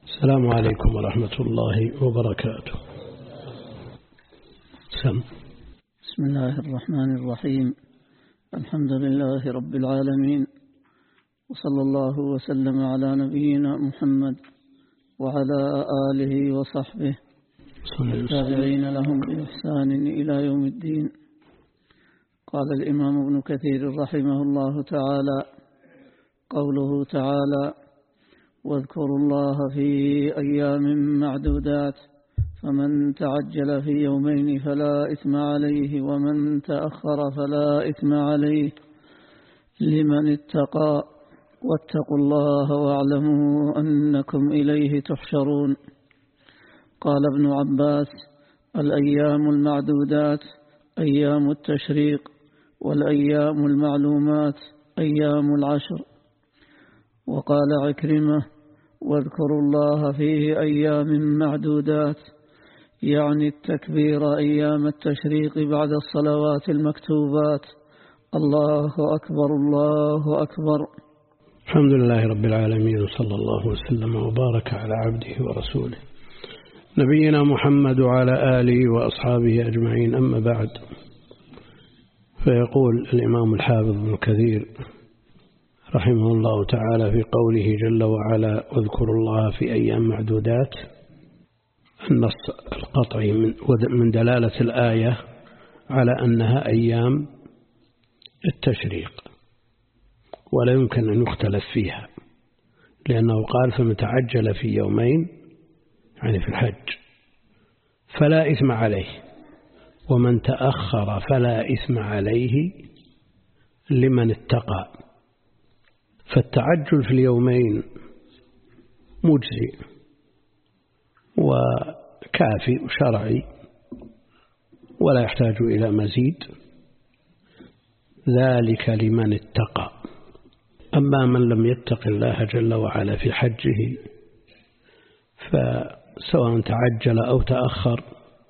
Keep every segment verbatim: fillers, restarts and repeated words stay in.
السلام عليكم ورحمة الله وبركاته. سم. بسم الله الرحمن الرحيم. الحمد لله رب العالمين، وصلى الله وسلم على نبينا محمد وعلى آله وصحبه والتابعين لهم بإحسان إلى يوم الدين. قال الإمام ابن كثير رحمه الله تعالى: قوله تعالى: واذكروا الله في أيام معدودات، فمن تعجل في يومين فلا إثم عليه، ومن تأخر فلا إثم عليه، لمن اتقى، واتقوا الله واعلموا أنكم إليه تحشرون. قال ابن عباس: الأيام المعدودات أيام التشريق، والأيام المعلومات أيام العشر. وقال عكرمة: واذكروا الله فيه أيام معدودات، يعني التكبير أيام التشريق بعد الصلوات المكتوبات. الله أكبر الله أكبر. الحمد لله رب العالمين، وصلى الله وسلم وبارك على عبده ورسوله نبينا محمد وعلى آله وأصحابه أجمعين، أما بعد. فيقول الإمام الحافظ ابن كثير رحمه الله تعالى في قوله جل وعلا: واذكروا الله في أيام معدودات، النص القطعي من دلالة الآية على أنها أيام التشريق، ولا يمكن أن يختلف فيها، لأنه قال: فمن تعجل في يومين، يعني في الحج، فلا إثم عليه، ومن تأخر فلا إثم عليه، لمن اتقى. فالتعجل في اليومين مجزي وكافي وشرعي، ولا يحتاج إلى مزيد، ذلك لمن اتقى. أما من لم يتق الله جل وعلا في حجه، فسواء تعجل أو تأخر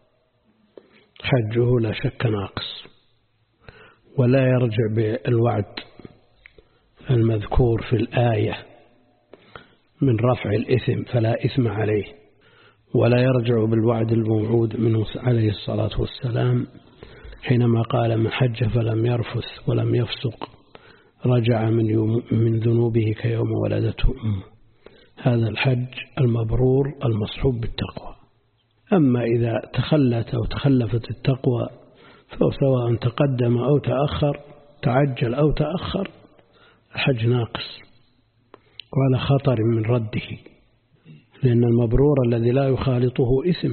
حجه لا شك ناقص، ولا يرجع بالوعد المذكور في الآية من رفع الإثم فلا إثم عليه، ولا يرجع بالوعد الموعود منه عليه الصلاة والسلام حينما قال: من حج فلم يرفث ولم يفسق رجع من, من ذنوبه كيوم ولدته أمه. هذا الحج المبرور المصحوب بالتقوى. أما إذا تخلت أو تخلفت التقوى، فهو سواء تقدم أو تأخر، تعجل أو تأخر، الحج ناقص وعلى خطر من رده، لأن المبرور الذي لا يخالطه إثم.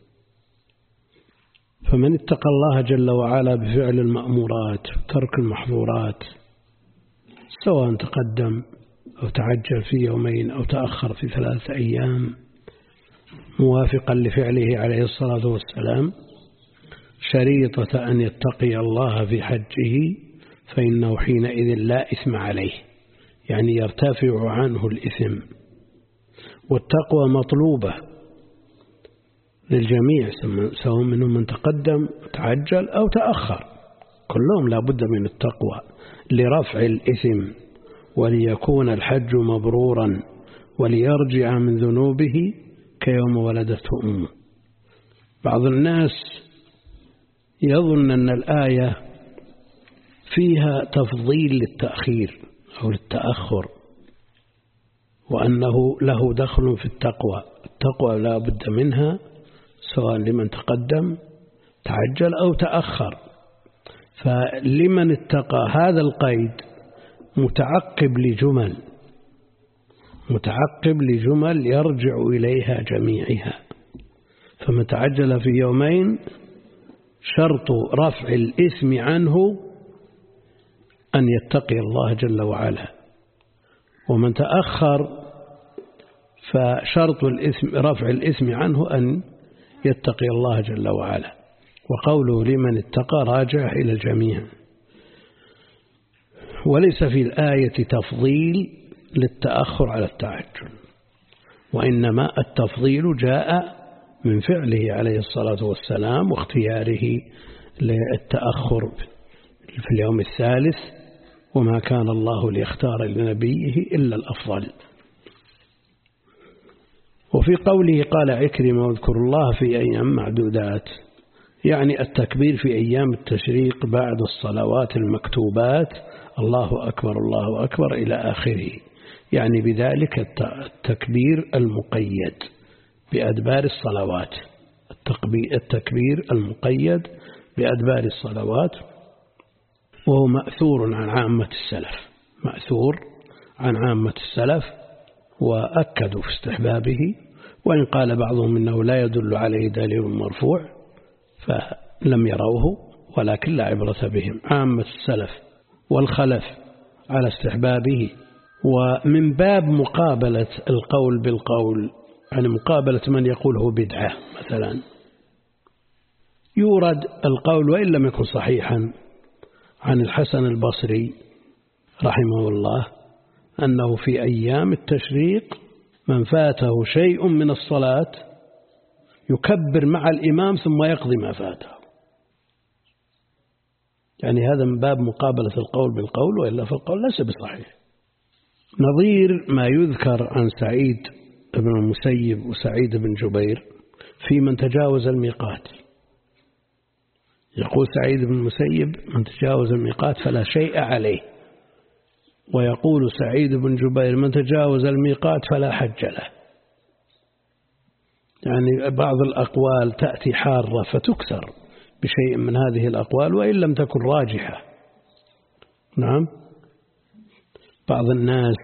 فمن اتقى الله جل وعلا بفعل المأمورات وترك المحظورات، سواء تقدم أو تعجل في يومين أو تأخر في ثلاثة أيام، موافقا لفعله عليه الصلاة والسلام، شريطة أن يتقي الله في حجه، فإنه حينئذ لا إثم عليه، يعني يرتفع عنه الإثم. والتقوى مطلوبة للجميع، سواء منهم من تقدم تعجل أو تأخر، كلهم لا بد من التقوى لرفع الإثم، وليكون الحج مبرورا، وليرجع من ذنوبه كيوم ولدته أمه. بعض الناس يظن أن الآية فيها تفضيل للتأخير أو للتأخر، وأنه له دخل في التقوى. التقوى لا بد منها، سواء لمن تقدم تعجل أو تأخر. فلمن اتقى هذا القيد متعقب لجمل متعقب لجمل يرجع إليها جميعها. فمن تعجل في يومين شرط رفع الإثم عنه أن يتقي الله جل وعلا، ومن تأخر فشرط الإثم رفع الإثم عنه أن يتقي الله جل وعلا. وقوله لمن اتقى راجع إلى الجميع، وليس في الآية تفضيل للتأخر على التعجل، وإنما التفضيل جاء من فعله عليه الصلاة والسلام واختياره للتأخر في اليوم الثالث، وما كان الله ليختار لنبيه إلا الأفضل. وفي قوله قال عكرمة واذكر الله في أيام معدودات، يعني التكبير في أيام التشريق بعد الصلوات المكتوبات، الله أكبر الله أكبر إلى آخره، يعني بذلك التكبير المقيد بأدبار الصلوات، التكبير المقيد بأدبار الصلوات، وهو مأثور عن عامة السلف، مأثور عن عامة السلف وأكدوا في استحبابه، وإن قال بعضهم إنه لا يدل عليه دليل مرفوع فلم يروه، ولكن لا عبرة بهم. عامة السلف والخلف على استحبابه. ومن باب مقابلة القول بالقول، يعني مقابلة من يقوله بدعة مثلا، يورد القول وإن لم يكن صحيحا عن الحسن البصري رحمه الله أنه في أيام التشريق من فاته شيء من الصلاة يكبر مع الإمام ثم يقضي ما فاته، يعني هذا من باب مقابلة القول بالقول، وإلا فالقول ليس بصحيح. نظير ما يذكر عن سعيد بن المسيب وسعيد بن جبير في من تجاوز الميقات، يقول سعيد بن المسيب من تجاوز الميقات فلا شيء عليه، ويقول سعيد بن جبير من تجاوز الميقات فلا حج له. يعني بعض الأقوال تأتي حارة فتكسر بشيء من هذه الأقوال وإن لم تكن راجحة. نعم، بعض الناس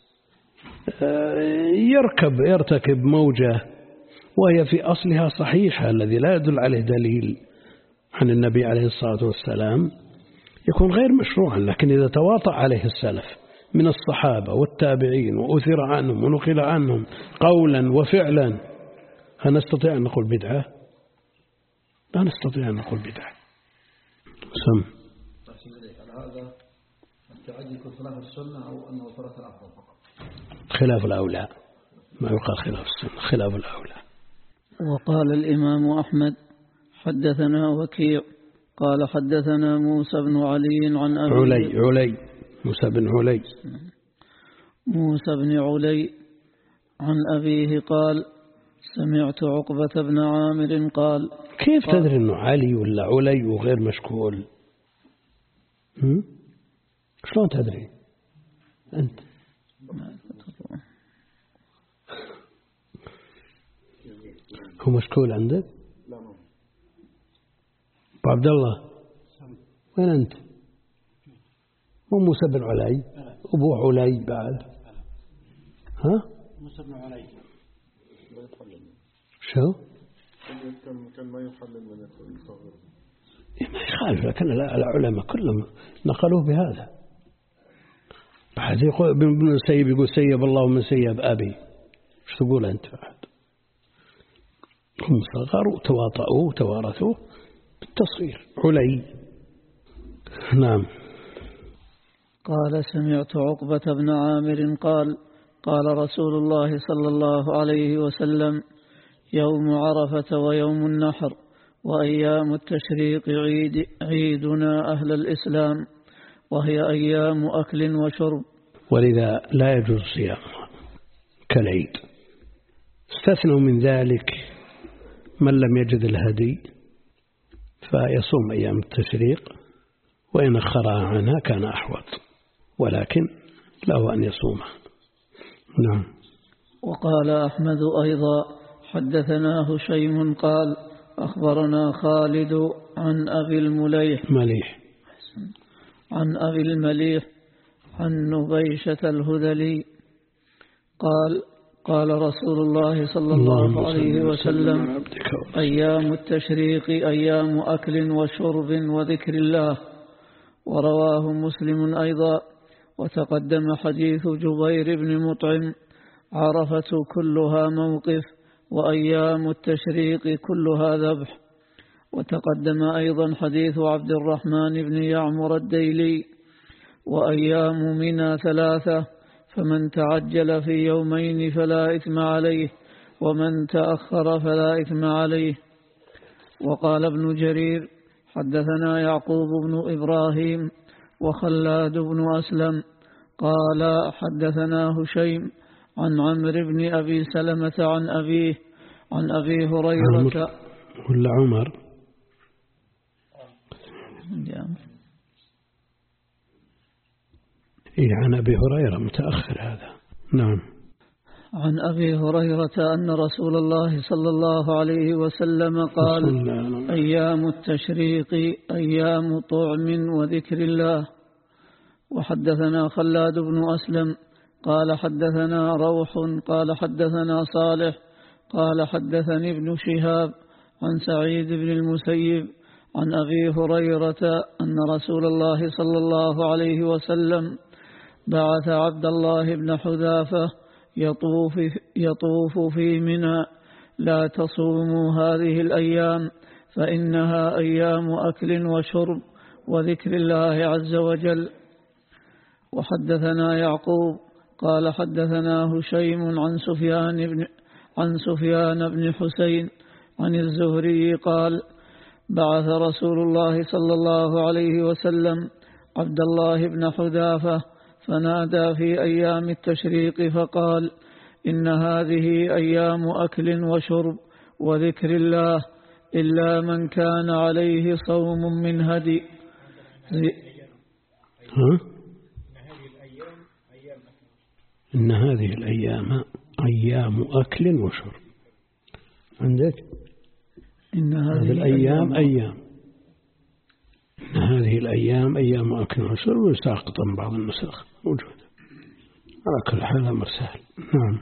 يركب يرتكب موجة وهي في أصلها صحيحة الذي لا يدل عليه دليل عن النبي عليه الصلاة والسلام، يكون غير مشروعا، لكن إذا تواطأ عليه السلف من الصحابة والتابعين وأثر عنهم ونقل عنهم قولا وفعلا، هل نستطيع أن نقول بدعة؟ لا نستطيع أن نقول بدعة. سم هذا التعدي يكون خلاف السنة أو أنه ترك الأفضل فقط؟ خلاف الأولى، ما يقال خلاف السنة، خلاف الأولى. وقال الإمام أحمد حدثنا وكيع قال حدثنا موسى بن علي عن أبي علي علي موسى بن علي موسى بن علي عن أبيه قال سمعت عقبة بن عامر قال. كيف تدري أنه علي ولا علي وغير مشكول؟ شلون تدري أنت؟ هو مشكول عندك؟ لا. أبو عبد الله وين أنت؟ مو موسى بن علي؟ أبو علي بعد. ها؟ موسى بن علي. شو؟ كان ما يحلل من الصغير. ما يخالف، لكن العلماء كلهم نقلوه بهذا. بعد يقول ابن السيب يقول سيب الله من سيب أبي، ايش تقول أنت بعد؟ هم صغروا تواطؤوا توارثوا بالتصغير. علي. نعم. قال سمعت عقبة بن عامر قال قال رسول الله صلى الله عليه وسلم يوم عرفة ويوم النحر وأيام التشريق عيد عيدنا أهل الإسلام، وهي أيام أكل وشرب، ولذا لا يجوز صيامها كالعيد. استثنوا من ذلك من لم يجد الهدي فيصوم أيام التشريق، وإن أخرها عنها كان أحوط، ولكن له أن يصومها. نعم. وقال أحمد أيضا حدثنا هشيم قال أخبرنا خالد عن أبي المليح مليح عن أبي المليح عن نبيشة الهذلي قال قال رسول الله صلى الله عليه وسلم أيام التشريق أيام أكل وشرب وذكر الله. ورواه مسلم أيضا. وتقدم حديث جبير بن مطعم عرفة كلها موقف وأيام التشريق كلها ذبح. وتقدم أيضا حديث عبد الرحمن بن يعمر الديلي وأيام منى ثلاثة فمن تعجل في يومين فلا إثم عليه ومن تأخر فلا إثم عليه. وقال ابن جرير حدثنا يعقوب بن إبراهيم وخلاد بن أسلم قال حدثنا هشيم عن عمرو بن أبي سلمة عن أبيه عن أبي هريرة ولا عمر إيه عن أبي هريرة متأخر هذا. نعم. عن أبي هريرة أن رسول الله صلى الله عليه وسلم قال: أيام التشريق أيام طعم وذكر الله. وحدثنا خلاد بن أسلم قال حدثنا روح قال حدثنا صالح قال حدثني ابن شهاب عن سعيد بن المسيب عن أبي هريرة أن رسول الله صلى الله عليه وسلم بعث عبد الله بن حذافة يطوف, يطوف في منى: لا تصوموا هذه الأيام فإنها أيام أكل وشرب وذكر الله عز وجل. وحدثنا يعقوب قال حدثنا هشيم عن سفيان بن عن سفيان بن حسين عن الزهري قال: بعث رسول الله صلى الله عليه وسلم عبد الله بن حذافة فنادى في أيام التشريق فقال: إن هذه أيام أكل وشرب وذكر الله إلا من كان عليه صوم من هدي. ها؟ إن هذه الأيام أيام أكل وشرب. عندك إن هذه الأيام أيام إن هذه الأيام أيام أكل وشرب، وساقطا بعض النسخ موجودة على كل حال أمر سهل. نعم.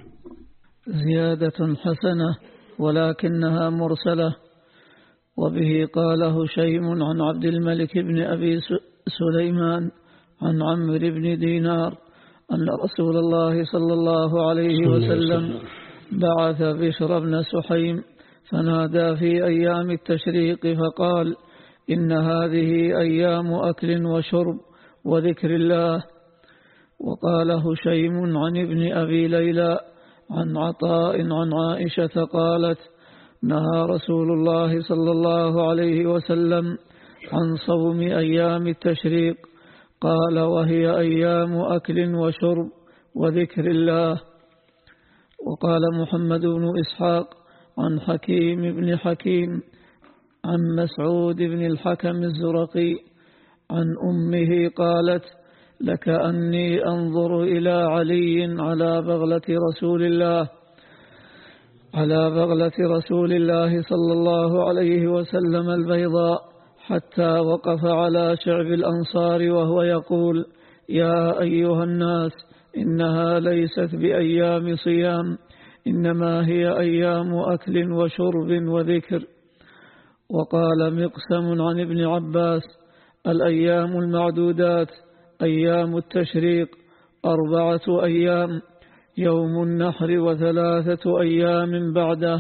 زيادة حسنة ولكنها مرسلة. وبه قال هشيم عن عبد الملك بن أبي سليمان عن عمرو بن دينار أن رسول الله صلى الله عليه وسلم بعث بشر بن سحيم فنادى في أيام التشريق فقال: إن هذه أيام أكل وشرب وذكر الله. وقال هشيم عن ابن أبي ليلى عن عطاء عن عائشة قالت: نهى رسول الله صلى الله عليه وسلم عن صوم أيام التشريق، قال: وهي أيام أكل وشرب وذكر الله. وقال محمد بن إسحاق عن حكيم بن حكيم عن مسعود بن الحكم الزرقي عن أمه قالت: لكأني أنظر إلى علي على بغلة رسول الله على بغلة رسول الله صلى الله عليه وسلم البيضاء، حتى وقف على شعب الأنصار وهو يقول: يا أيها الناس، إنها ليست بأيام صيام، إنما هي أيام أكل وشرب وذكر. وقال مقسم عن ابن عباس: الأيام المعدودات أيام التشريق أربعة أيام، يوم النحر وثلاثة أيام بعده.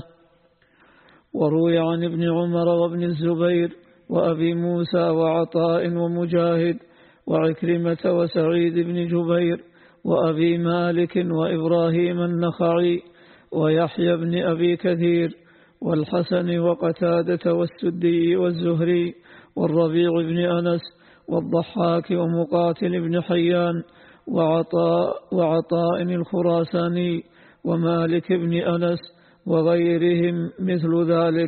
وروي عن ابن عمر وابن الزبير وأبي موسى وعطاء ومجاهد وعكرمة وسعيد بن جبير وأبي مالك وإبراهيم النخعي ويحيى بن أبي كثير والحسن وقتادة والسدي والزهري والربيع بن أنس والضحاك ومقاتل بن حيان وعطاء, وعطاء الخراساني ومالك بن أنس وغيرهم مثل ذلك.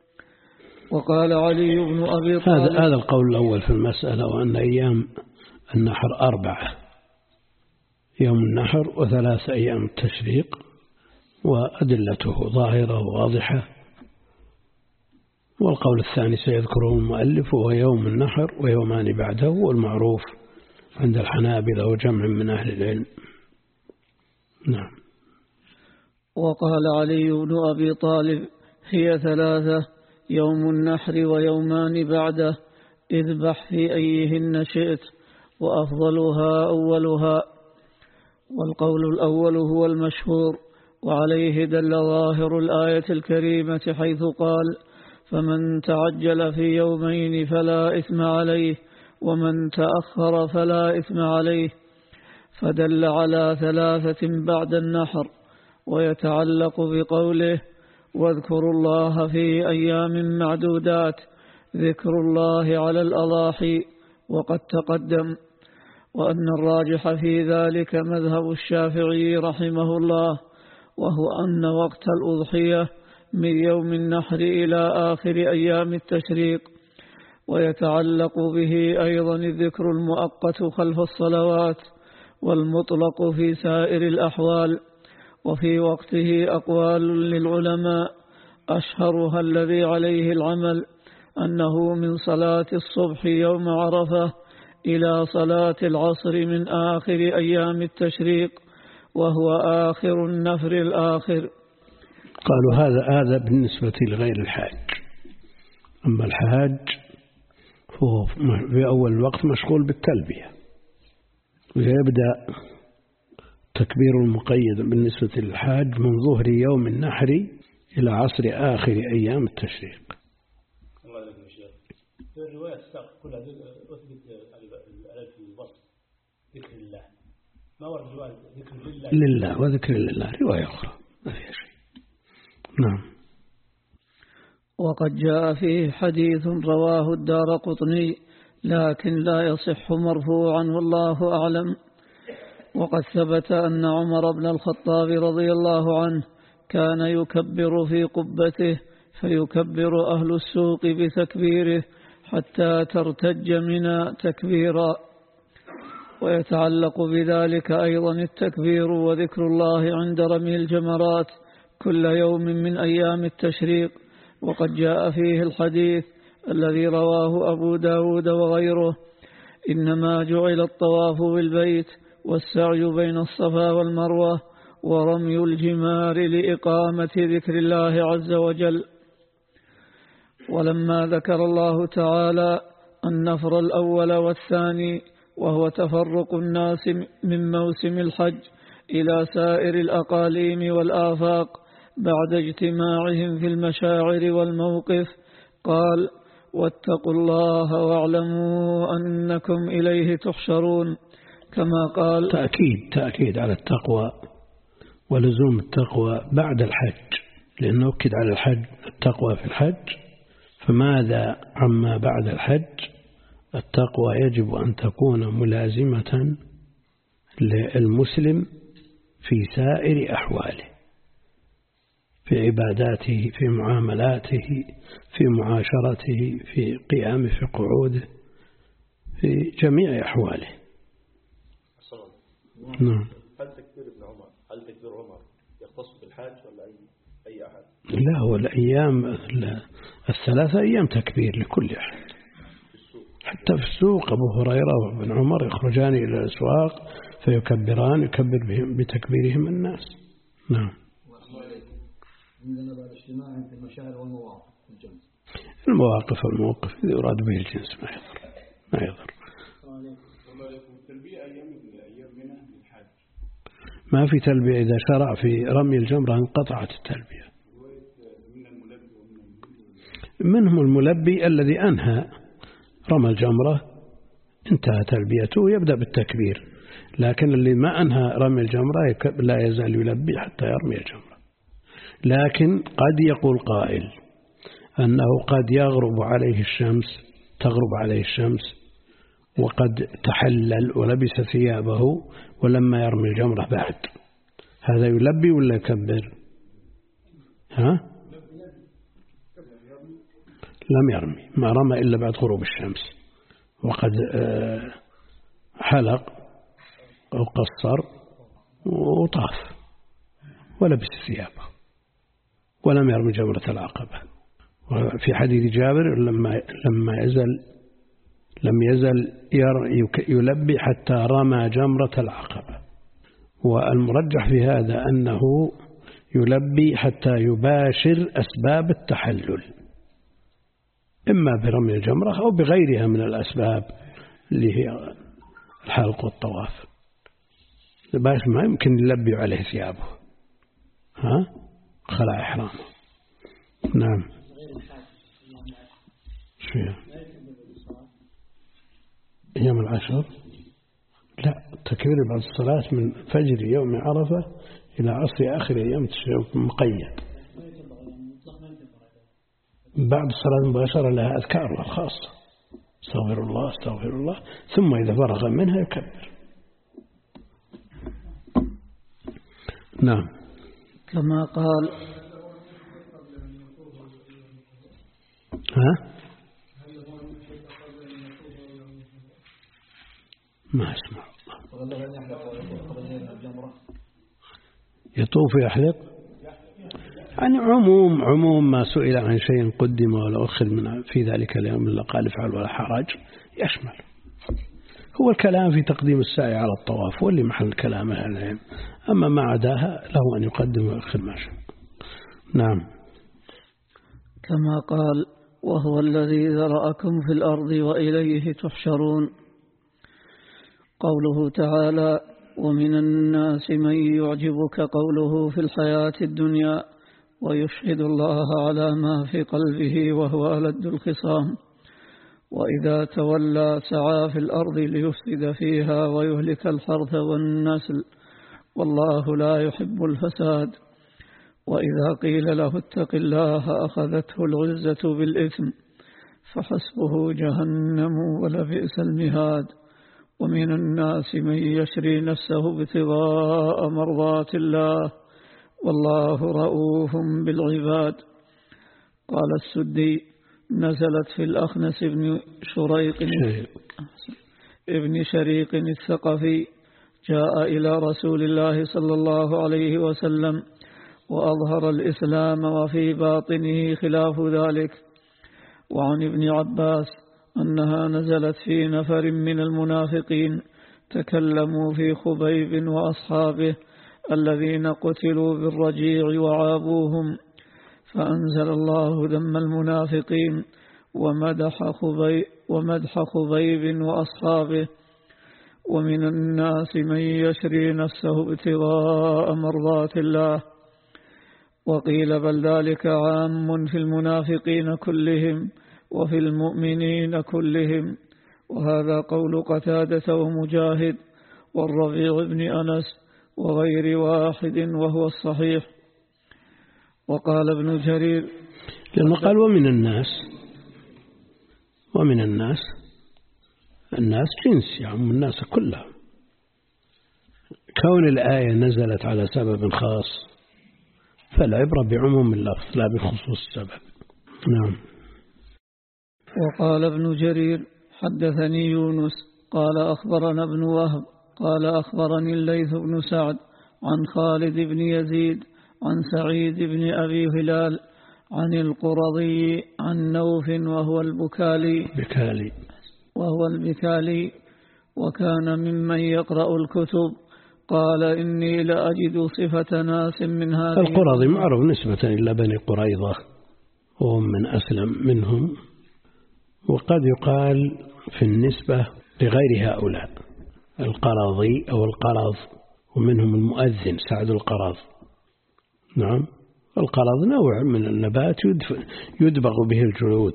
وقال علي بن أبي طالب: هذا هذا القول الأول في المسألة، وأن أيام النحر أربعة: يوم النحر وثلاث أيام التشريق، وأدلته ظاهرة واضحة. والقول الثاني سيذكره المؤلف، وهو يوم النحر ويومان بعده، والمعروف عند الحنابلة وجمع من أهل العلم. نعم. وقال علي بن أبي طالب: هي ثلاثة: يوم النحر ويومان بعده، اذبح في أيهن شئت، وأفضلها أولها. والقول الأول هو المشهور، وعليه دل ظاهر الآية الكريمة حيث قال: فمن تعجل في يومين فلا إثم عليه، ومن تأخر فلا إثم عليه، فدل على ثلاثة بعد النحر. ويتعلق بقوله: واذكروا الله في أيام معدودات، ذكر الله على الأضاحي، وقد تقدم. وأن الراجح في ذلك مذهب الشافعي رحمه الله، وهو أن وقت الأضحية من يوم النحر إلى آخر أيام التشريق، ويتعلق به أيضا الذكر المؤقت خلف الصلوات والمطلق في سائر الأحوال. وفي وقته أقوال للعلماء أشهرها الذي عليه العمل أنه من صلاة الصبح يوم عرفة إلى صلاة العصر من آخر أيام التشريق، وهو آخر النفر الآخر. قالوا هذا هذا بالنسبة لغير الحاج. أما الحاج فهو في أول الوقت مشغول بالتلبية، ويبدأ تكبير المقيد بالنسبة للحاج من ظهر يوم النحر إلى عصر آخر أيام التشريق. الله عليكم يا شيخ. في الرواية السابقة كلها أثبت الألف في الوصف ذكر الله، ما ورد رواية ذكر لله لله وذكر لله رواية أخرى ما فيها شيء. نعم. وقد جاء فيه حديث رواه الدارقطني لكن لا يصح مرفوعا والله أعلم. وقد ثبت أن عمر بن الخطاب رضي الله عنه كان يكبر في قبته فيكبر أهل السوق بتكبيره حتى ترتج منى تكبيرا. ويتعلق بذلك أيضا التكبير وذكر الله عند رمي الجمرات كل يوم من أيام التشريق. وقد جاء فيه الحديث الذي رواه أبو داود وغيره: إنما جعل الطواف بالبيت والسعي بين الصفا والمروة ورمي الجمار لإقامة ذكر الله عز وجل. ولما ذكر الله تعالى النفر الأول والثاني وهو تفرق الناس من موسم الحج إلى سائر الأقاليم والآفاق بعد اجتماعهم في المشاعر والموقف، قال: واتقوا الله واعلموا أنكم إليه تحشرون، كما قال. تأكيد تأكيد على التقوى ولزوم التقوى بعد الحج، لأنه أكد على الحج التقوى في الحج، فماذا عما بعد الحج؟ التقوى يجب أن تكون ملازمة للمسلم في سائر أحواله، في عباداته، في معاملاته، في معاشرته، في قيامه، في قعوده، في جميع أحواله. نعم. هل تكبير ابن عمر هل تكبير عمر يختص بالحاج ولا أي أي أحد؟ لا، هو الأيام الثلاثة أيام تكبير لكل أحد، حتى في السوق أبو هريرة وابن عمر يخرجان إلى الأسواق فيكبران يكبر بهم بتكبيرهم الناس. نعم. عندنا بعد اجتماع في المشاعر والمواقف الجنس. المواقف والموقف إذا يراد به الجنس ما يضر ما يضر. ما في تلبية، إذا شرع في رمي الجمرة انقطعت التلبية. منهم الملبي الذي أنهى رمى الجمرة انتهى تلبيته يبدأ بالتكبير، لكن اللي ما أنهى رمي الجمرة لا يزال يلبي حتى يرمي الجمرة. لكن قد يقول قائل أنه قد يغرب عليه الشمس تغرب عليه الشمس وقد تحلل ولبس ثيابه ولما يرمي الجمرة بعد، هذا يلبي ولا يكبر؟ ها؟ لم يرمي، ما رمى إلا بعد غروب الشمس، وقد حلق أو قصر وطاف ولبس ثيابه ولم يرمي جمرة العقبة. وفي حديث جابر لما لما يزل لم يزل يلبي حتى رمى جمرة العقبة. والمرجح في هذا أنه يلبي حتى يباشر أسباب التحلل، إما برمي الجمرة أو بغيرها من الأسباب اللي هي الحلق والطواف. باش ما يمكن يلبي عليه ثيابه، ها خلع إحرامه. نعم. شو أيام العشر؟ لا، التكبير بعد الصلاة من فجر يوم عرفة إلى عصر آخر أيام التشريق مقيد. بعد الصلاة مباشرة لها أذكارها الخاصة. استغفر الله استغفر الله، ثم إذا فرغ منها يكبر. نعم. كما قال ها ما اسمع يطوف يحلق، يعني عموم عموم ما سئل عن شيء قدم ولا أخر من في ذلك اليوم إلا قال افعل ولا حرج يشمل. هو الكلام في تقديم السعي على الطواف واللي محل كلام أهل العلم، أما ما عداها له أن يقدم ويؤخر ما شاء. نعم. كما قال وهو الذي ذرأكم في الأرض وإليه تحشرون. قوله تعالى ومن الناس من يعجبك قوله في الحياة الدنيا ويشهد الله على ما في قلبه وهو ألد الخصام وإذا تولى سعى في الأرض ليفسد فيها ويهلك الحرث والنسل والله لا يحب الفساد. وإذا قيل له اتق الله أخذته العزة بالإثم فحسبه جهنم ولبئس المهاد. ومن الناس من يشري نفسه ابتغاء مرضات الله والله رؤوف بالعباد. قال السدي نزلت في الأخنس بن شريق ابن شريق الثقفي جاء إلى رسول الله صلى الله عليه وسلم وأظهر الإسلام وفي باطنه خلاف ذلك. وعن ابن عباس أنها نزلت في نفر من المنافقين تكلموا في خبيب وأصحابه الذين قتلوا بالرجيع وعابوهم فأنزل الله ذم المنافقين ومدح خبيب, ومدح خبيب وأصحابه. ومن الناس من يشري نفسه ابتغاء مرضات الله. وقيل بل ذلك عام في المنافقين كلهم وفي المؤمنين كلهم. وهذا قول قتادة ومجاهد والربيع بن أنس وغير واحد وهو الصحيح. وقال ابن جرير لأنه قال ومن الناس ومن الناس الناس جنس يعم الناس كلها. كون الآية نزلت على سبب خاص فالعبرة بعموم اللفظ لا بخصوص السبب. نعم. وقال ابن جرير حدثني يونس قال أخبرنا ابن وهب قال أخبرني الليث بن سعد عن خالد بن يزيد عن سعيد بن أبي هلال عن القرظي عن نوف وهو البكالي بكالي وهو البكالي وكان ممن يقرأ الكتب قال إني لأجد صفة ناس من هذه. القرظي معروف نسبة إلى بني قريظة وهم من أسلم منهم، وقد يقال في النسبة لغير هؤلاء القرظي أو القرظ، ومنهم المؤذن سعد القرظ. نعم. القرظ نوع من النبات يدبغ به الجلود.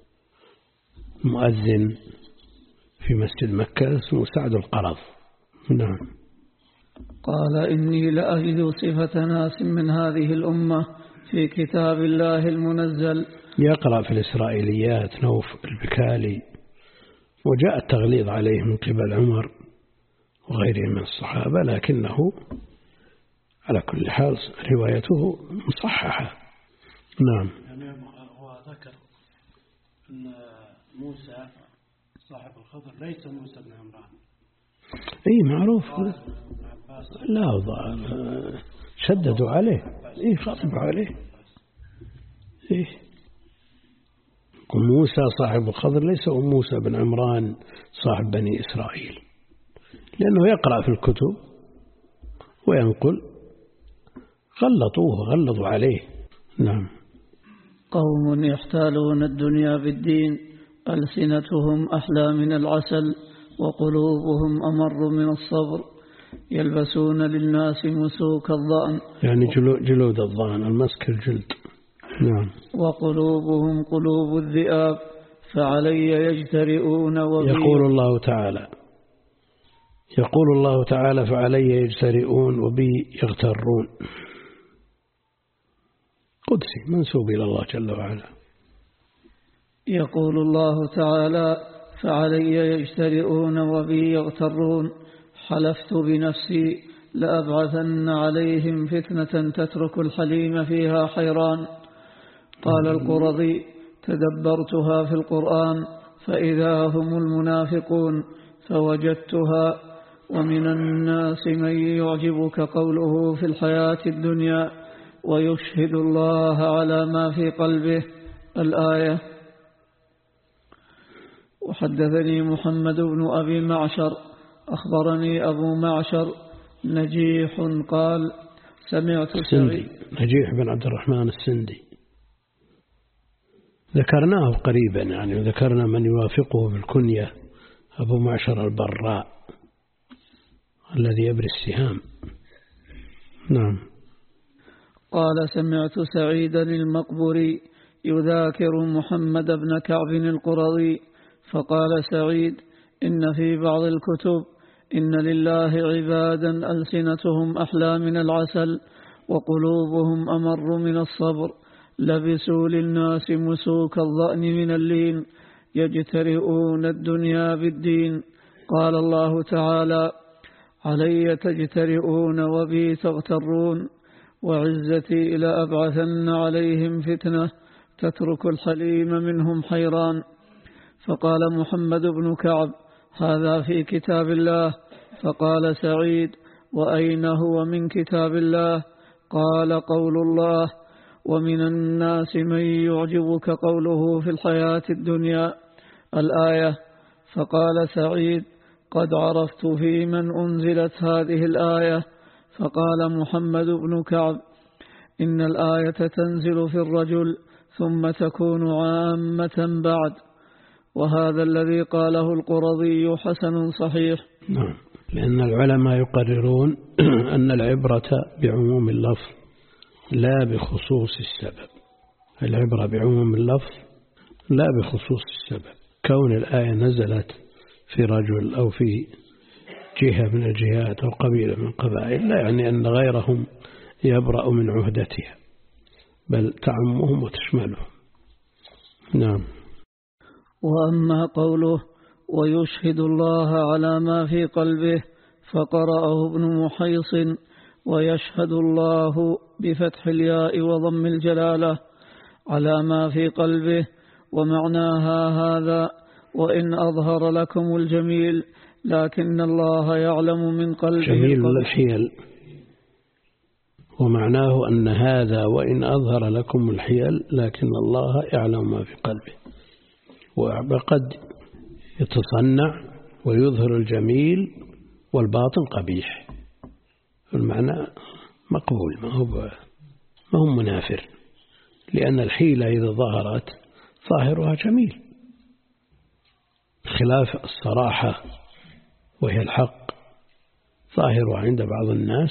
مؤذن في مسجد مكة اسمه سعد القرظ. نعم. قال إني لأجد صفة ناس من هذه الأمة في كتاب الله المنزل. يقرأ في الإسرائيليات نوف البكالي، وجاء التغليظ عليه من قبل عمر وغيره من الصحابة، لكنه على كل حال روايته مصححة. نعم. يعني هو ذكر أن موسى صاحب الخضر ليس موسى بن عمران. اي معروف. لا شددوا عليه. اي خاطبوا عليه. ايه موسى صاحب الخضر ليس موسى بن عمران صاحب بني إسرائيل، لأنه يقرأ في الكتب وينقل، غلطوه غلطوا عليه. نعم. قوم يحتالون الدنيا بالدين ألسنتهم أحلى من العسل وقلوبهم أمر من الصبر يلبسون للناس مسوك الظأن، يعني جلود الظأن المسك الجلد. نعم. وقلوبهم قلوب الذئاب فعلي يجترئون وبي. يقول الله تعالى يقول الله تعالى فعلي يجترئون وبي يغترون. قدسي منسوب إلى الله جل وعلا. يقول الله تعالى فعلي يجترئون وبي يغترون. حلفت بنفسي لأبعثن عليهم فتنة تترك الحليم فيها حيران. قال القرظي: تدبرتها في القرآن فإذا هم المنافقون فوجدتها: ومن الناس من يعجبك قوله في الحياة الدنيا ويشهد الله على ما في قلبه. الآية. وحدثني محمد بن أبي معشر أخبرني أبو معشر نجيح قال: سمعت سعيد نجيح بن عبد الرحمن السندي، ذكرناه قريبا يعني، وذكرنا من يوافقه بالكنية أبو معشر البراء الذي يبري السهام. نعم. قال: سمعت سعيدا المقبري يذاكر محمد بن كعب القرظي فقال سعيد: إن في بعض الكتب إن لله عبادا ألسنتهم أحلى من العسل وقلوبهم أمر من الصبر، لبسوا للناس مسوك الظأن من اللين، يجترئون الدنيا بالدين. قال الله تعالى: علي تجترئون وبي تغترون، وعزتي لأبعثن عليهم فتنة تترك الحليم منهم حيران. فقال محمد بن كعب: هذا في كتاب الله. فقال سعيد: وأين هو من كتاب الله؟ قال: قول الله: ومن الناس من يعجبك قوله في الحياة الدنيا. الآية. فقال سعيد: قد عرفت في من أنزلت هذه الآية. فقال محمد بن كعب: إن الآية تنزل في الرجل ثم تكون عامة بعد. وهذا الذي قاله القرظي حسن صحيح. نعم، لأن العلماء يقررون أن العبرة بعموم اللفظ لا بخصوص السبب. العبرة بعموم اللفظ لا بخصوص السبب. كون الآية نزلت في رجل أو في جهة من الجهات أو قبيلة من قبائل لا يعني أن غيرهم يبرأ من عهدتها، بل تعمهم وتشملهم. نعم. وأما قوله: ويشهد الله على ما في قلبه، فقرأه ابن محيص: ويشهد الله بفتح الياء وضم الجلالة على ما في قلبه، ومعناها هذا: وإن أظهر لكم الجميل لكن الله يعلم من قلبه جميل الحيل، ومعناه أن هذا وإن أظهر لكم الحيل لكن الله يعلم ما في قلبه. وقد يتصنع ويظهر الجميل والباطن قبيح، المعنى مقبول، ما هو ما هو منافر، لأن الحيلة إذا ظهرت ظاهرها جميل، خلاف الصراحة وهي الحق ظاهرها عند بعض الناس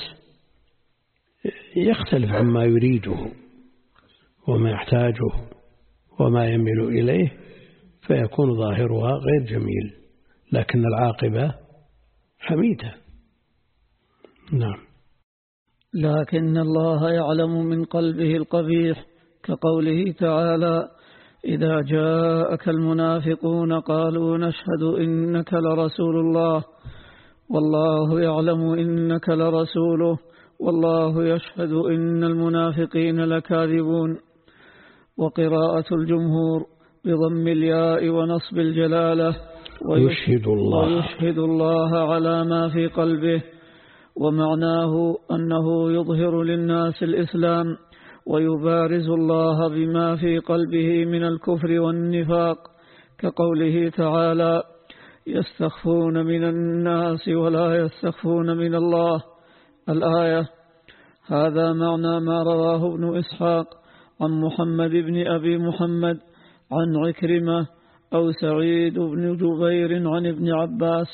يختلف عما يريده وما يحتاجه وما يميل إليه، فيكون ظاهرها غير جميل لكن العاقبة حميدة. نعم. لكن الله يعلم من قلبه القبيح، كقوله تعالى: إذا جاءك المنافقون قالوا نشهد إنك لرسول الله والله يعلم إنك لرسوله والله يشهد إن المنافقين لكاذبون. وقراءة الجمهور بضم الياء ونصب الجلالة: ويشهد الله, ويشهد الله على ما في قلبه، ومعناه أنه يظهر للناس الإسلام ويبارز الله بما في قلبه من الكفر والنفاق، كقوله تعالى: يستخفون من الناس ولا يستخفون من الله. الآية. هذا معنى ما رواه ابن إسحاق عن محمد بن أبي محمد عن عكرمة أو سعيد بن جبير عن ابن عباس.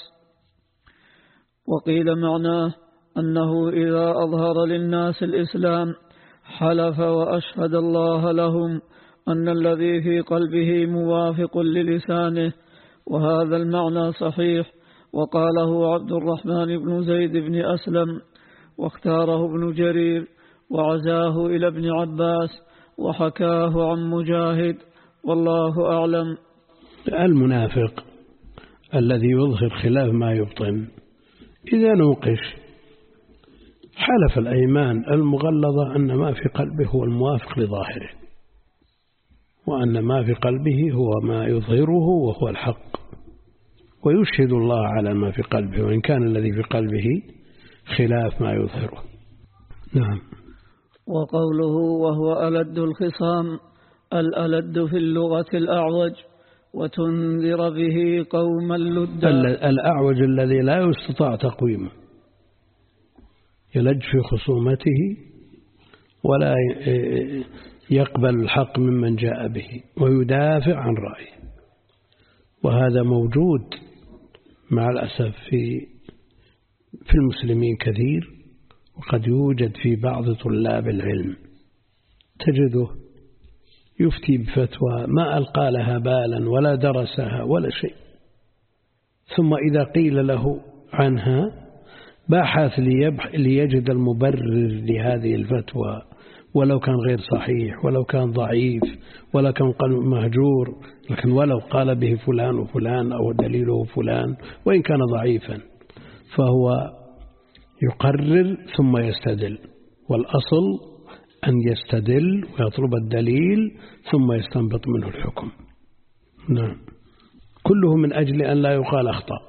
وقيل معناه أنه إذا أظهر للناس الإسلام حلف وأشهد الله لهم أن الذي في قلبه موافق للسانه، وهذا المعنى صحيح، وقاله عبد الرحمن بن زيد بن أسلم، واختاره ابن جرير، وعزاه إلى ابن عباس، وحكاه عن مجاهد، والله أعلم. المنافق الذي يظهر خلاف ما يبطن إذا نوقش حلف الأيمان المغلظة أن ما في قلبه هو الموافق لظاهره، وأن ما في قلبه هو ما يظهره وهو الحق، ويشهد الله على ما في قلبه وإن كان الذي في قلبه خلاف ما يظهره. نعم. وقوله وهو ألد الخصام، الألد في اللغة الأعوج، وتنذر به قوما لدا. الأعوج الذي لا يستطاع تقويمه، يلج في خصومته ولا يقبل الحق ممن جاء به ويدافع عن رأيه، وهذا موجود مع الأسف في في المسلمين كثير، وقد يوجد في بعض طلاب العلم تجده يفتي بفتوى ما ألقى لها بالا ولا درسها ولا شيء، ثم إذا قيل له عنها باحث ليجد المبرر لهذه الفتوى، ولو كان غير صحيح ولو كان ضعيف ولو كان مهجور، لكن ولو قال به فلان وفلان أو دليله فلان وإن كان ضعيفا فهو يقرر ثم يستدل، والأصل أن يستدل ويطلب الدليل ثم يستنبط منه الحكم. نعم. كله من أجل أن لا يقال أخطأ.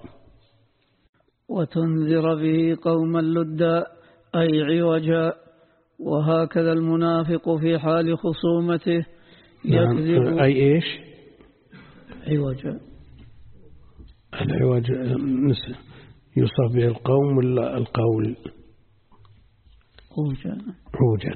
وتنذر به قوما لدا أي عوجا، وهكذا المنافق في حال خصومته يكذب. نعم. أي إيش؟ عوجا. العوج يوصف به القوم ولا القول؟ عوجا. عوجا.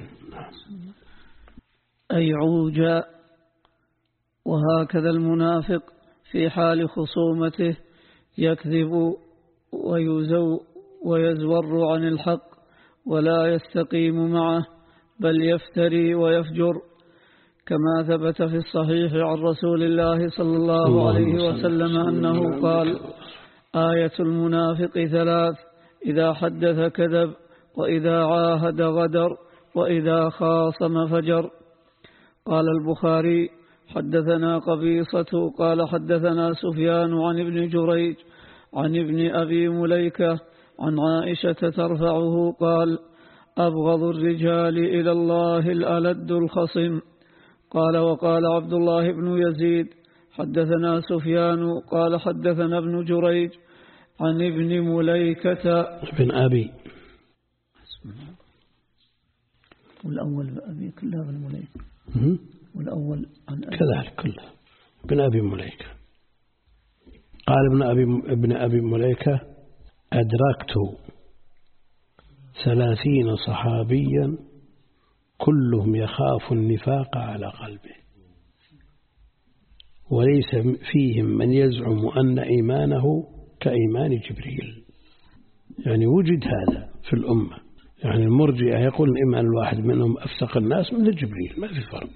أي عوجا. وهكذا المنافق في حال خصومته يكذب ويزو ويزور عن الحق ولا يستقيم معه، بل يفتري ويفجر، كما ثبت في الصحيح عن رسول الله صلى الله عليه وسلم أنه قال: آية المنافق ثلاث: إذا حدث كذب، وإذا عاهد غدر، وإذا خاصم فجر. قال البخاري: حدثنا قبيصة قال حدثنا سفيان عن ابن جريج عن ابن أبي مليكة عن عائشة ترفعه قال: أبغض الرجال إلى الله الألد الخصم. قال: وقال عبد الله بن يزيد: حدثنا سفيان قال حدثنا ابن جريج عن ابن مليكة ابن أبي، والأول بأبي كلها ابن مليكة، والأول عن أبي كذلك كلها ابن أبي مليكة. قال ابن أبي, ابن أبي مليكة: أدركت ثلاثين صحابيا كلهم يخاف النفاق على قلبه، وليس فيهم من يزعم أن إيمانه كإيمان جبريل. يعني وجد هذا في الأمة، يعني المرجئة يقول الإيمان الواحد منهم أفسق الناس من جبريل، ما في فرق.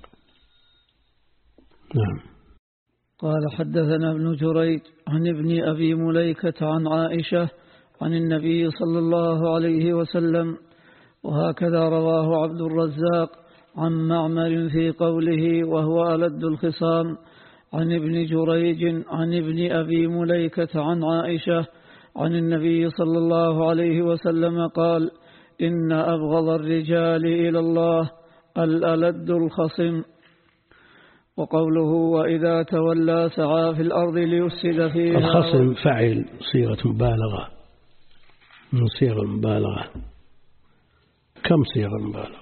نعم. قال: حدثنا ابن جريج عن ابن أبي مليكة عن عائشة عن النبي صلى الله عليه وسلم، وهكذا رواه عبد الرزاق عن معمر في قوله وهو ألد الخصام عن ابن جريج عن ابن أبي مليكة عن عائشة عن النبي صلى الله عليه وسلم قال: إن أبغض الرجال إلى الله الألد الخصم. وقوله وإذا تولى سعى في الأرض ليفسد فيها. الخصم فعل صيغة مبالغة من صيغ المبالغة. كم صيغة المبالغة؟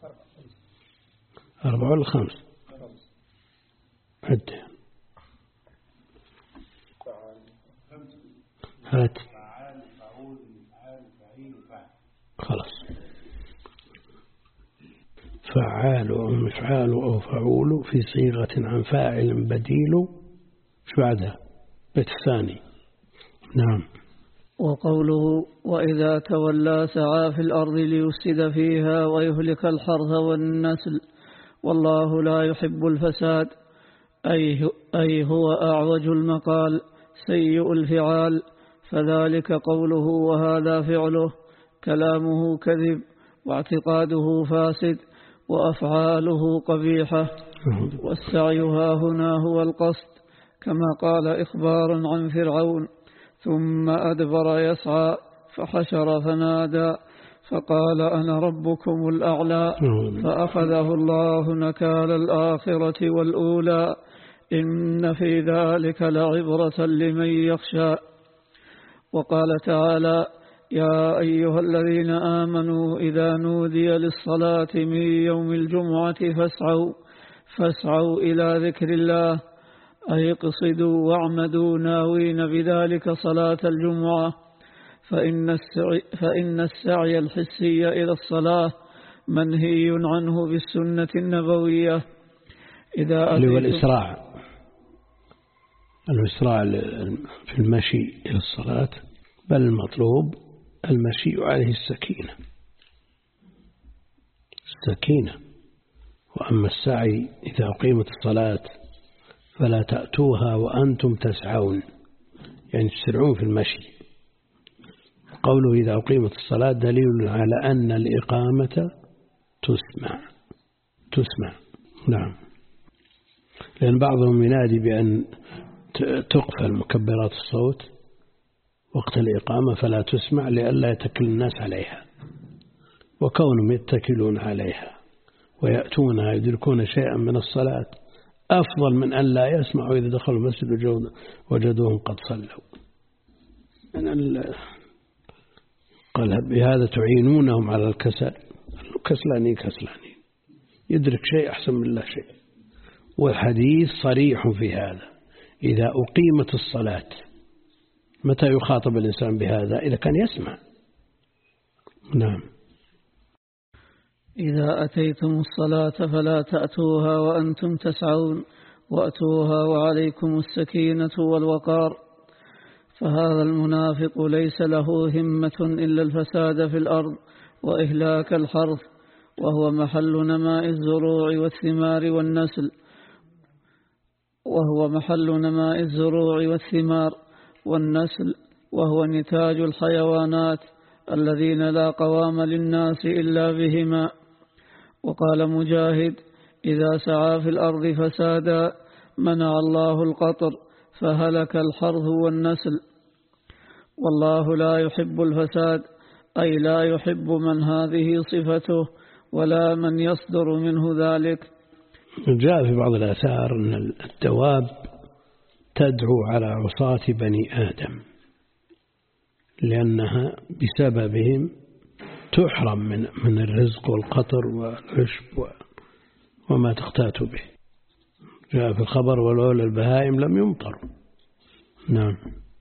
أربعة ولا خمس؟ عد هات خلاص. فعال أو مفعال أو فعول في صيغة عن فاعل بديل. شو بعدها؟ بيت الثاني. نعم. وقوله وإذا تولى سعى في الأرض ليفسد فيها ويهلك الحرث والنسل والله لا يحب الفساد، أي, أي هو أعوج المقال سيء الفعال، فذلك قوله وهذا فعله، كلامه كذب واعتقاده فاسد وأفعاله قبيحة، والسعي ها هنا هو القصد، كما قال إخبارا عن فرعون ثم أدبر يسعى فحشر فنادى فقال أنا ربكم الأعلى فأخذه الله نكال الآخرة والأولى إن في ذلك لعبرة لمن يخشى. وقال تعالى يا أيها الذين آمنوا إذا نودي للصلاة من يوم الجمعة فاسعوا فاسعوا إلى ذكر الله أي اقصدوا واعمدوا ناوين بذلك صلاة الجمعة فإن السعي, فإن السعي الحسي إلى الصلاة منهي عنه بالسنة النبوية. إذا هو الإسراع الإسراع في المشي إلى الصلاة، بل المطلوب المشي عليه السكينة السكينة. وأما السعي إذا أقيمت الصلاة فلا تأتوها وأنتم تسعون، يعني تسرعون في المشي. قوله إذا أقيمت الصلاة دليل على أن الإقامة تسمع تسمع نعم، لأن بعضهم ينادي بأن تقفل مكبرات الصوت وقت الإقامة فلا تسمع لئلا يتكل الناس عليها، وكونهم يتكلون عليها ويأتونها يدركون شيئا من الصلاة أفضل من أن لا يسمعوا إذا دخلوا المسجد وجدوهم قد صلوا. قال بهذا تعينونهم على الكسل، كسلانين كسلانين، يدرك شيء أحسن من لا شيء. والحديث صريح في هذا، إذا أقيمت الصلاة. متى يخاطب الإنسان بهذا؟ إذا كان يسمع. نعم. إذا أتيتم الصلاة فلا تأتوها وأنتم تسعون وأتوها وعليكم السكينة والوقار. فهذا المنافق ليس له همة إلا الفساد في الأرض وإهلاك الحرث، وهو محل نماء الزروع والثمار والنسل وهو محل نماء الزروع والثمار والنسل وهو نتاج الحيوانات الذين لا قوام للناس إلا بهما. وقال مجاهد إذا سعى في الأرض فسادا منع الله القطر فهلك الحرث والنسل. والله لا يحب الفساد، أي لا يحب من هذه صفته ولا من يصدر منه ذلك. جاء في بعض الآثار أن الدواب تدعو على عصاة بني آدم لأنها بسببهم تحرم من من الرزق والقطر والعشب وما تختات به. جاء في الخبر ولولا البهائم لم يمطروا. نعم.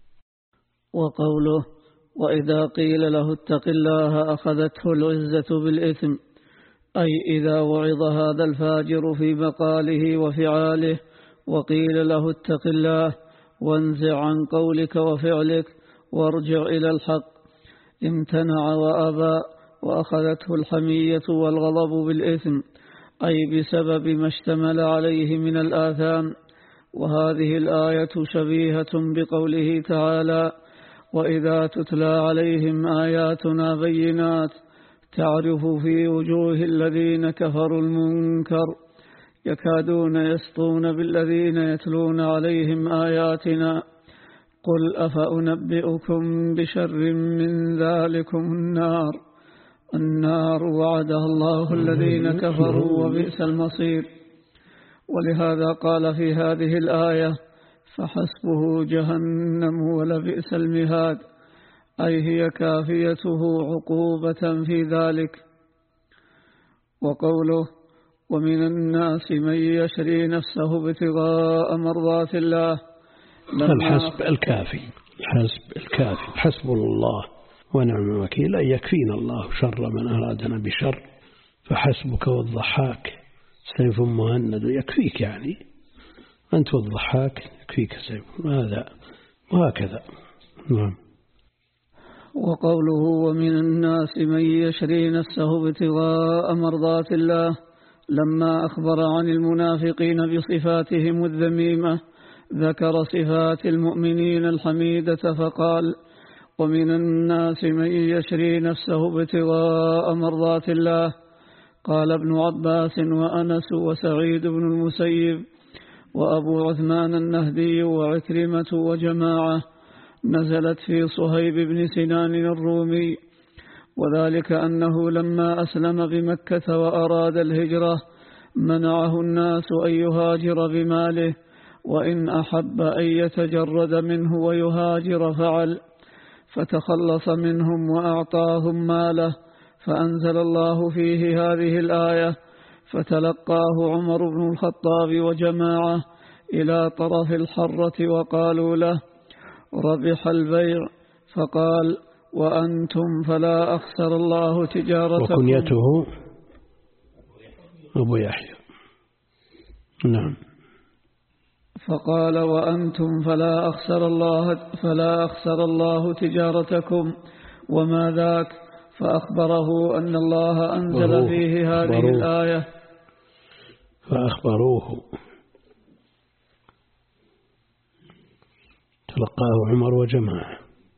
وقوله وإذا قيل له اتق الله أخذته العزة بالإثم، أي إذا وعظ هذا الفاجر في مقاله وفعاله وقيل له اتق الله وانزع عن قولك وفعلك وارجع إلى الحق امتنع وأبى وأخذته الحمية والغضب بالإثم، أي بسبب ما اشتمل عليه من الآثام. وهذه الآية شبيهة بقوله تعالى وإذا تتلى عليهم آياتنا بينات تعرف في وجوه الذين كفروا المنكر يكادون يسطون بالذين يتلون عليهم آياتنا قل أفأنبئكم بشر من ذلكم النار النار وعدها الله الذين كفروا وبئس المصير. ولهذا قال في هذه الآية فحسبه جهنم ولبئس المهاد، أي هي كافيته عقوبة في ذلك. وقوله ومن الناس من يشري نفسه ابتغاء مرضات الله، الحسب الكافي الحسب الكافي حسبنا الله ونعم الوكيل، أن يكفينا الله شر من أرادنا بشر، فحسبك والضحاك سيف مهند يكفيك، يعني أنت والضحاك يكفيك سيف، هذا وهكذا. نعم. وقوله ومن الناس من يشري نفسه ابتغاء مرضات الله، لما أخبر عن المنافقين بصفاتهم الذميمة ذكر صفات المؤمنين الحميدة فقال ومن الناس من يشري نفسه ابتغاء مرضات الله. قال ابن عباس وأنس وسعيد بن المسيب وأبو عثمان النهدي وعكرمة وجماعة نزلت في صهيب بن سنان الرومي، وذلك أنه لما أسلم بمكة وأراد الهجرة منعه الناس أن يهاجر بماله، وإن أحب أن يتجرد منه ويهاجر فعل، فتخلص منهم وأعطاهم ماله، فأنزل الله فيه هذه الآية: فتلقاه عمر بن الخطاب وجماعة إلى طرف الحرة وقالوا له: ربح البيع، فقال: وأنتم فلا أخسر الله تجارتكم. وكنيته أبو يحيى. نعم. فقال: وأنتم فلا أخسر الله فلا أخسر الله تجارتكم، وما ذاك؟ فأخبره أن الله أنزل فيه هذه أخبروه. الآية. فأخبروه، تلقاه عمر وجماعة،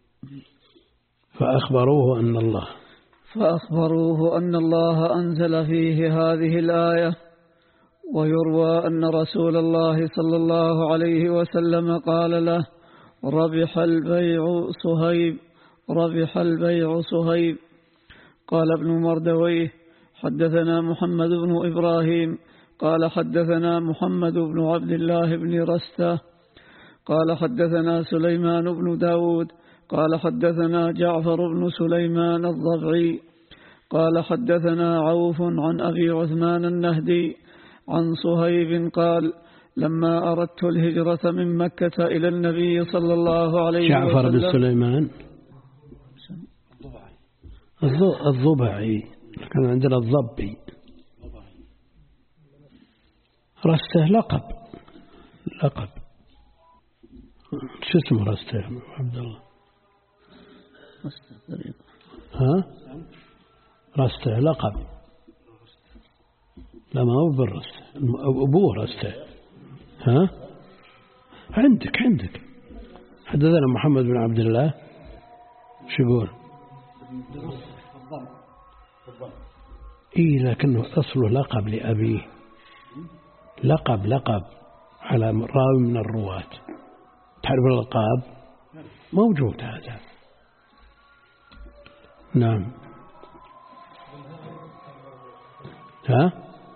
فأخبروه أن الله فأخبروه أن الله أنزل فيه هذه الآية. ويروى أن رسول الله صلى الله عليه وسلم قال له: ربح البيع صهيب، ربح البيع صهيب. قال ابن مردويه: حدثنا محمد بن إبراهيم قال حدثنا محمد بن عبد الله بن رستة قال حدثنا سليمان بن داود قال حدثنا جعفر بن سليمان الضبعي قال حدثنا عوف عن أبي عثمان النهدي عن صهيب قال: لما أردت الهجرة من مكة إلى النبي صلى الله عليه وسلم. جعفر بن سليمان الضبعي، كان عندنا الضبي. رسته لقب لقب شو اسمه رسته عبد الله؟ ها رسته لقب، لا ما هو بالرسته، أبوه رسته. ها عندك عندك حدثنا محمد بن عبد الله، شو يقول؟ إيه لكنه أصله لقب لأبيه، لقب لقب على راوي من الرواة. تعرف الألقاب موجود هذا. نعم. ها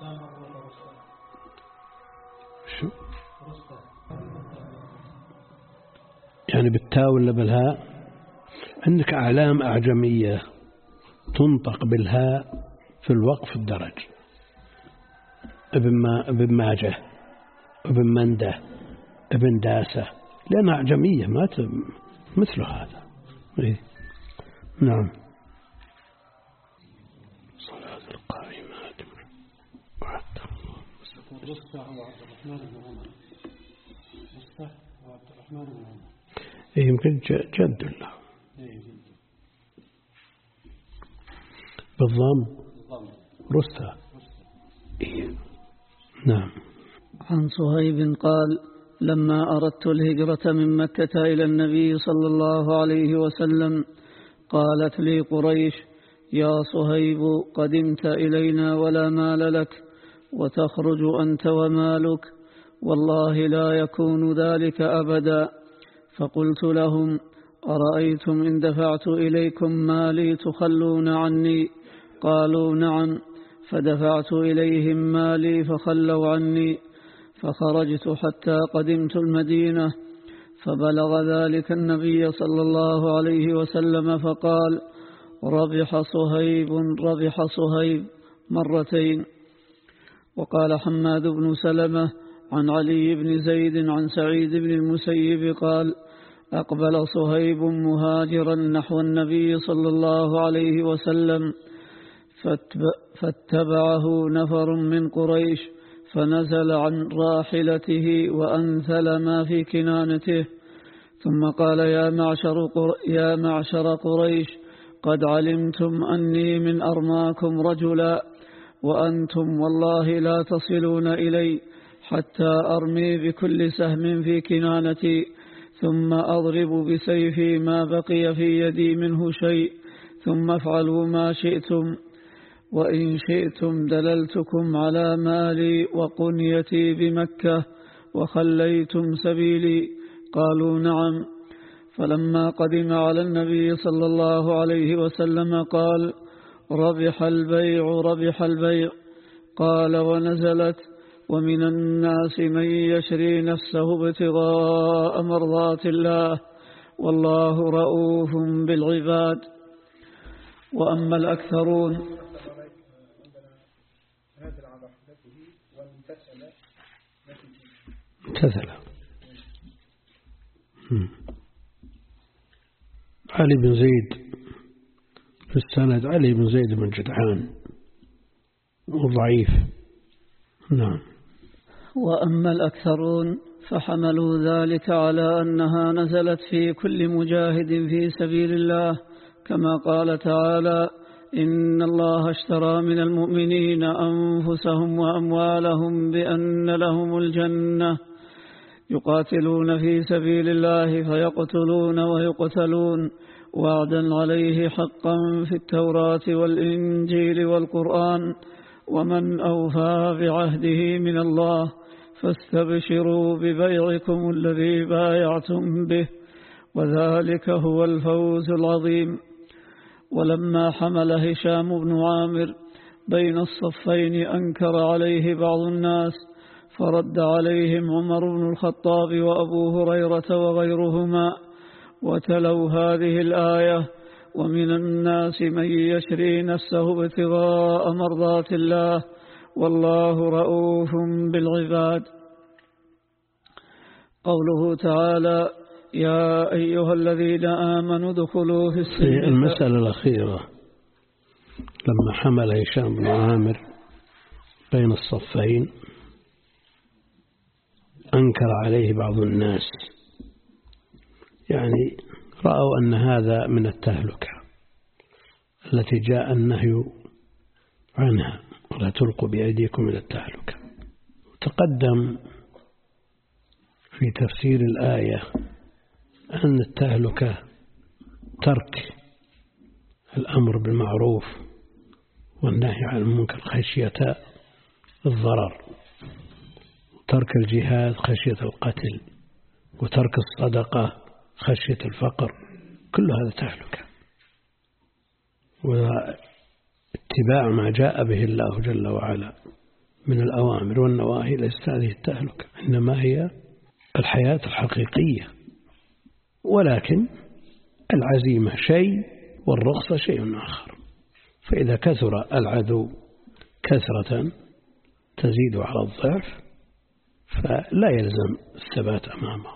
شو يعني بالتاء ولا بالهاء؟ عندك أعلام أعجمية تنطق بالهاء في الوقف الدرج، ابن ما ابن ماجه، ابن منده، ابن داسة، لأنها أعجمية ما مثل هذا. إيه؟ نعم. صلاة القائمات رستة وعبد الرحمن بن عمر، رستة وعبد الرحمن بن عمر. إيه يمكن جد له بالضم رستة. إيه. نعم. عن صهيب قال: لما أردت الهجرة من مكة إلى النبي صلى الله عليه وسلم قالت لي قريش: يا صهيب قدمت إلينا ولا مال لك، وتخرج أنت ومالك، والله لا يكون ذلك أبدا. فقلت لهم: أرأيتم إن دفعت إليكم مالي تخلون عني؟ قالوا: نعم. فدفعت إليهم مالي فخلوا عني، فخرجت حتى قدمت المدينة، فبلغ ذلك النبي صلى الله عليه وسلم فقال: ربح صهيب، ربح صهيب مرتين. وقال حماد بن سلمة عن علي بن زيد عن سعيد بن المسيب قال: أقبل صهيب مهاجرا نحو النبي صلى الله عليه وسلم، فاتبعه نفر من قريش، فنزل عن راحلته وأنثل ما في كنانته، ثم قال: يا معشر, قر... يا معشر قريش، قد علمتم أني من أرماكم رجلا، وأنتم والله لا تصلون إلي حتى أرمي بكل سهم في كنانتي، ثم أضرب بسيفي ما بقي في يدي منه شيء، ثم افعلوا ما شئتم، وإن شئتم دللتكم على مالي وقنيتي بمكة وخليتم سبيلي. قالوا: نعم. فلما قدم على النبي صلى الله عليه وسلم قال: ربح البيع ربح البيع. قال: ونزلت: ومن الناس من يشري نفسه ابتغاء مرضات الله والله رؤوف بالعباد. وأما الأكثرون امتثل. علي بن زيد في السند علي بن زيد بن جدعان وضعيف. نعم. وأما الأكثرون فحملوا ذلك على أنها نزلت في كل مجاهد في سبيل الله، كما قال تعالى: إن الله اشترى من المؤمنين أنفسهم وأموالهم بأن لهم الجنة يقاتلون في سبيل الله فيقتلون ويقتلون وعدا عليه حقا في التوراة والإنجيل والقرآن، ومن أوفى بعهده من الله فاستبشروا ببيعكم الذي بايعتم به وذلك هو الفوز العظيم. ولما حمل هشام بن عامر بين الصفين أنكر عليه بعض الناس، فرد عليهم عمر بن الخطاب وأبو هريرة وغيرهما وتلوا هذه الآية: ومن الناس من يشري نفسه ابتغاء مرضات الله والله رؤوف بالعباد. قوله تعالى: يا أيها الذين آمنوا ادخلوا في السلم. المسألة الأخيرة لما حمل هشام بن عامر بين الصفين أنكر عليه بعض الناس، يعني رأوا أن هذا من التهلكة التي جاء النهي عنها: ولا تلقوا بأيديكم إلى التهلكة. تقدم في تفسير الآية أن التهلكة ترك الأمر بالمعروف والنهي عن المنكر خشية الضرر، وترك الجهاد خشية القتل، وترك الصدقة خشية الفقر، كل هذا تهلكة. واتباع ما جاء به الله جل وعلا من الأوامر والنواهي ليست هذه التهلكة، إنما هي الحياة الحقيقية. ولكن العزيمة شيء والرخصة شيء آخر، فإذا كثر العدو كثرة تزيد على الضعف فلا يلزم الثبات أمامه،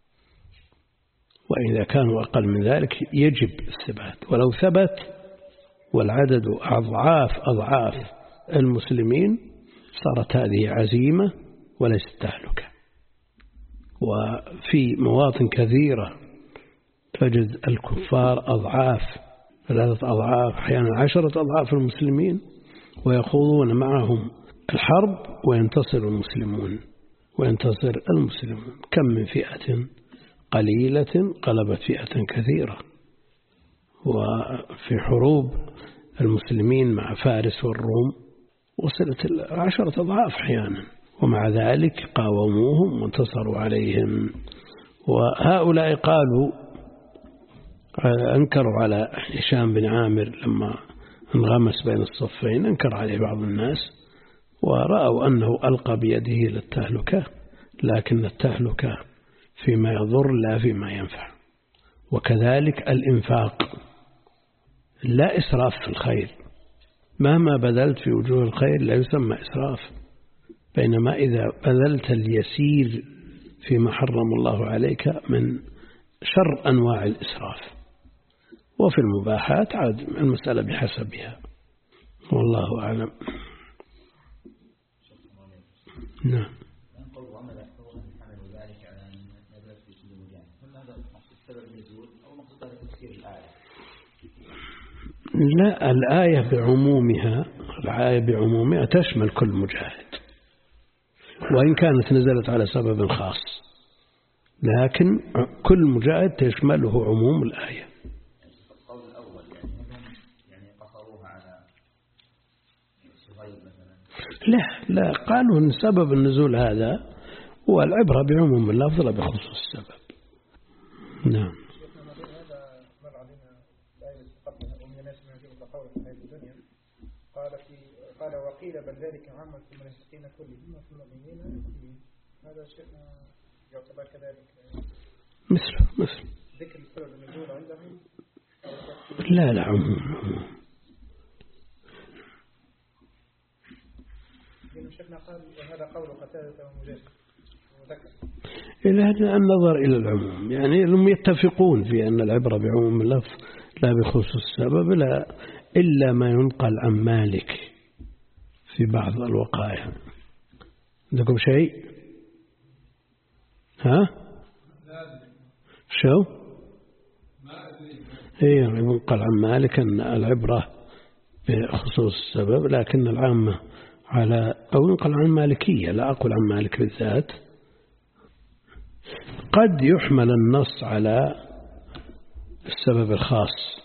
وإذا كانوا أقل من ذلك يجب الثبات. ولو ثبت والعدد أضعاف أضعاف المسلمين صارت هذه عزيمة وليست تهلكة. وفي مواطن كثيرة تجد الكفار أضعاف ثلاثة أضعاف أحيانا عشرة أضعاف المسلمين، ويخوضون معهم الحرب وينتصر المسلمون وينتصر المسلمون. كم من فئة قليلة غلبت فئة كثيرة. وفي حروب المسلمين مع فارس والروم وصلت عشرة أضعاف أحيانا، ومع ذلك قاوموهم وانتصروا عليهم. وهؤلاء قالوا أنكروا على هشام بن عامر لما انغمس بين الصفين، أنكر عليه بعض الناس ورأوا أنه ألقى بيده للتهلكة، لكن التهلكة فيما يضر لا فيما ينفع. وكذلك الإنفاق، لا إسراف في الخير، مهما بذلت في وجوه الخير لا يسمى إسراف، بينما إذا بذلت اليسير فيما حرم الله عليك من شر أنواع الإسراف. وفي المباحات عاد المسألة بحسبها، والله أعلم. نعم. لا، الآية بعمومها الآية بعمومها تشمل كل مجاهد، وإن كانت نزلت على سبب خاص، لكن كل مجاهد تشمله عموم الآية. القول الأول يعني قصروها على صهيب مثلا. لا لا، قالوا أن سبب النزول هذا والعبرة بعموم اللفظ لا بخصوص السبب. نعم. وقيل بل ذلك عامة المنافقين كلهم في المؤمنين، هذا شيء يعتبر كذلك مثل مثل ذكر السبب النزول عندهم. لا لا عموم عموم. شيخنا قال هذا قول قتادة ومجاهد وذكر إلى هذا النظر إلى العموم، يعني هم يتفقون في أن العبرة بعموم اللفظ لا بخصوص السبب، لا إلا ما ينقل عن مالك في بعض الوقائع. عندكم شيء؟ ها؟ شو؟ إيه ينقل عن مالك أن العبرة بخصوص السبب، لكن العامة على أو ينقل عن مالكية، لا أقول عن مالك بالذات. قد يحمل النص على السبب الخاص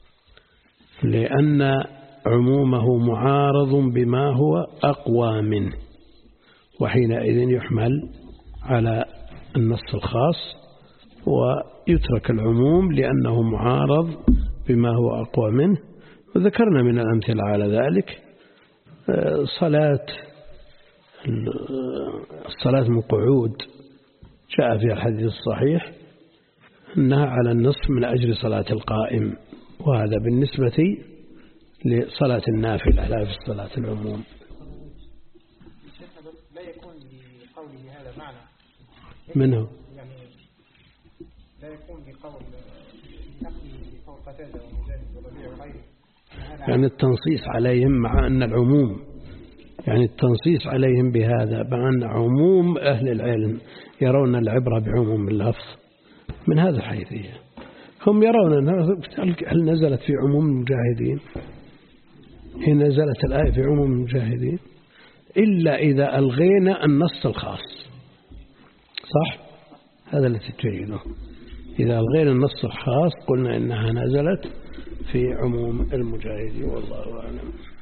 لأن عمومه معارض بما هو أقوى منه، وحينئذ يحمل على النص الخاص ويترك العموم لأنه معارض بما هو أقوى منه. وذكرنا من الأمثلة على ذلك صلاة الصلاة من قعود، جاء في الحديث الصحيح أنها على النصف من أجل صلاة القائم، وهذا بالنسبة لصلاة النافلة لا في صلاة العموم. لا يكون لقوله هذا معنى منه يعني لا يكون بقول نقله بقول قتادة ومجاهد وربيع وغيره، يعني التنصيص عليهم مع أن العموم، يعني التنصيص عليهم بهذا مع أن عموم أهل العلم يرون العبرة بعموم اللفظ من هذا الحيثية. هم يرون أنها هل نزلت في عموم المجاهدين؟ هي نزلت الآية في عموم المجاهدين إلا إذا ألغينا النص الخاص، صح؟ هذا الذي تجيده. إذا ألغينا النص الخاص قلنا إنها نزلت في عموم المجاهدين، والله أعلم.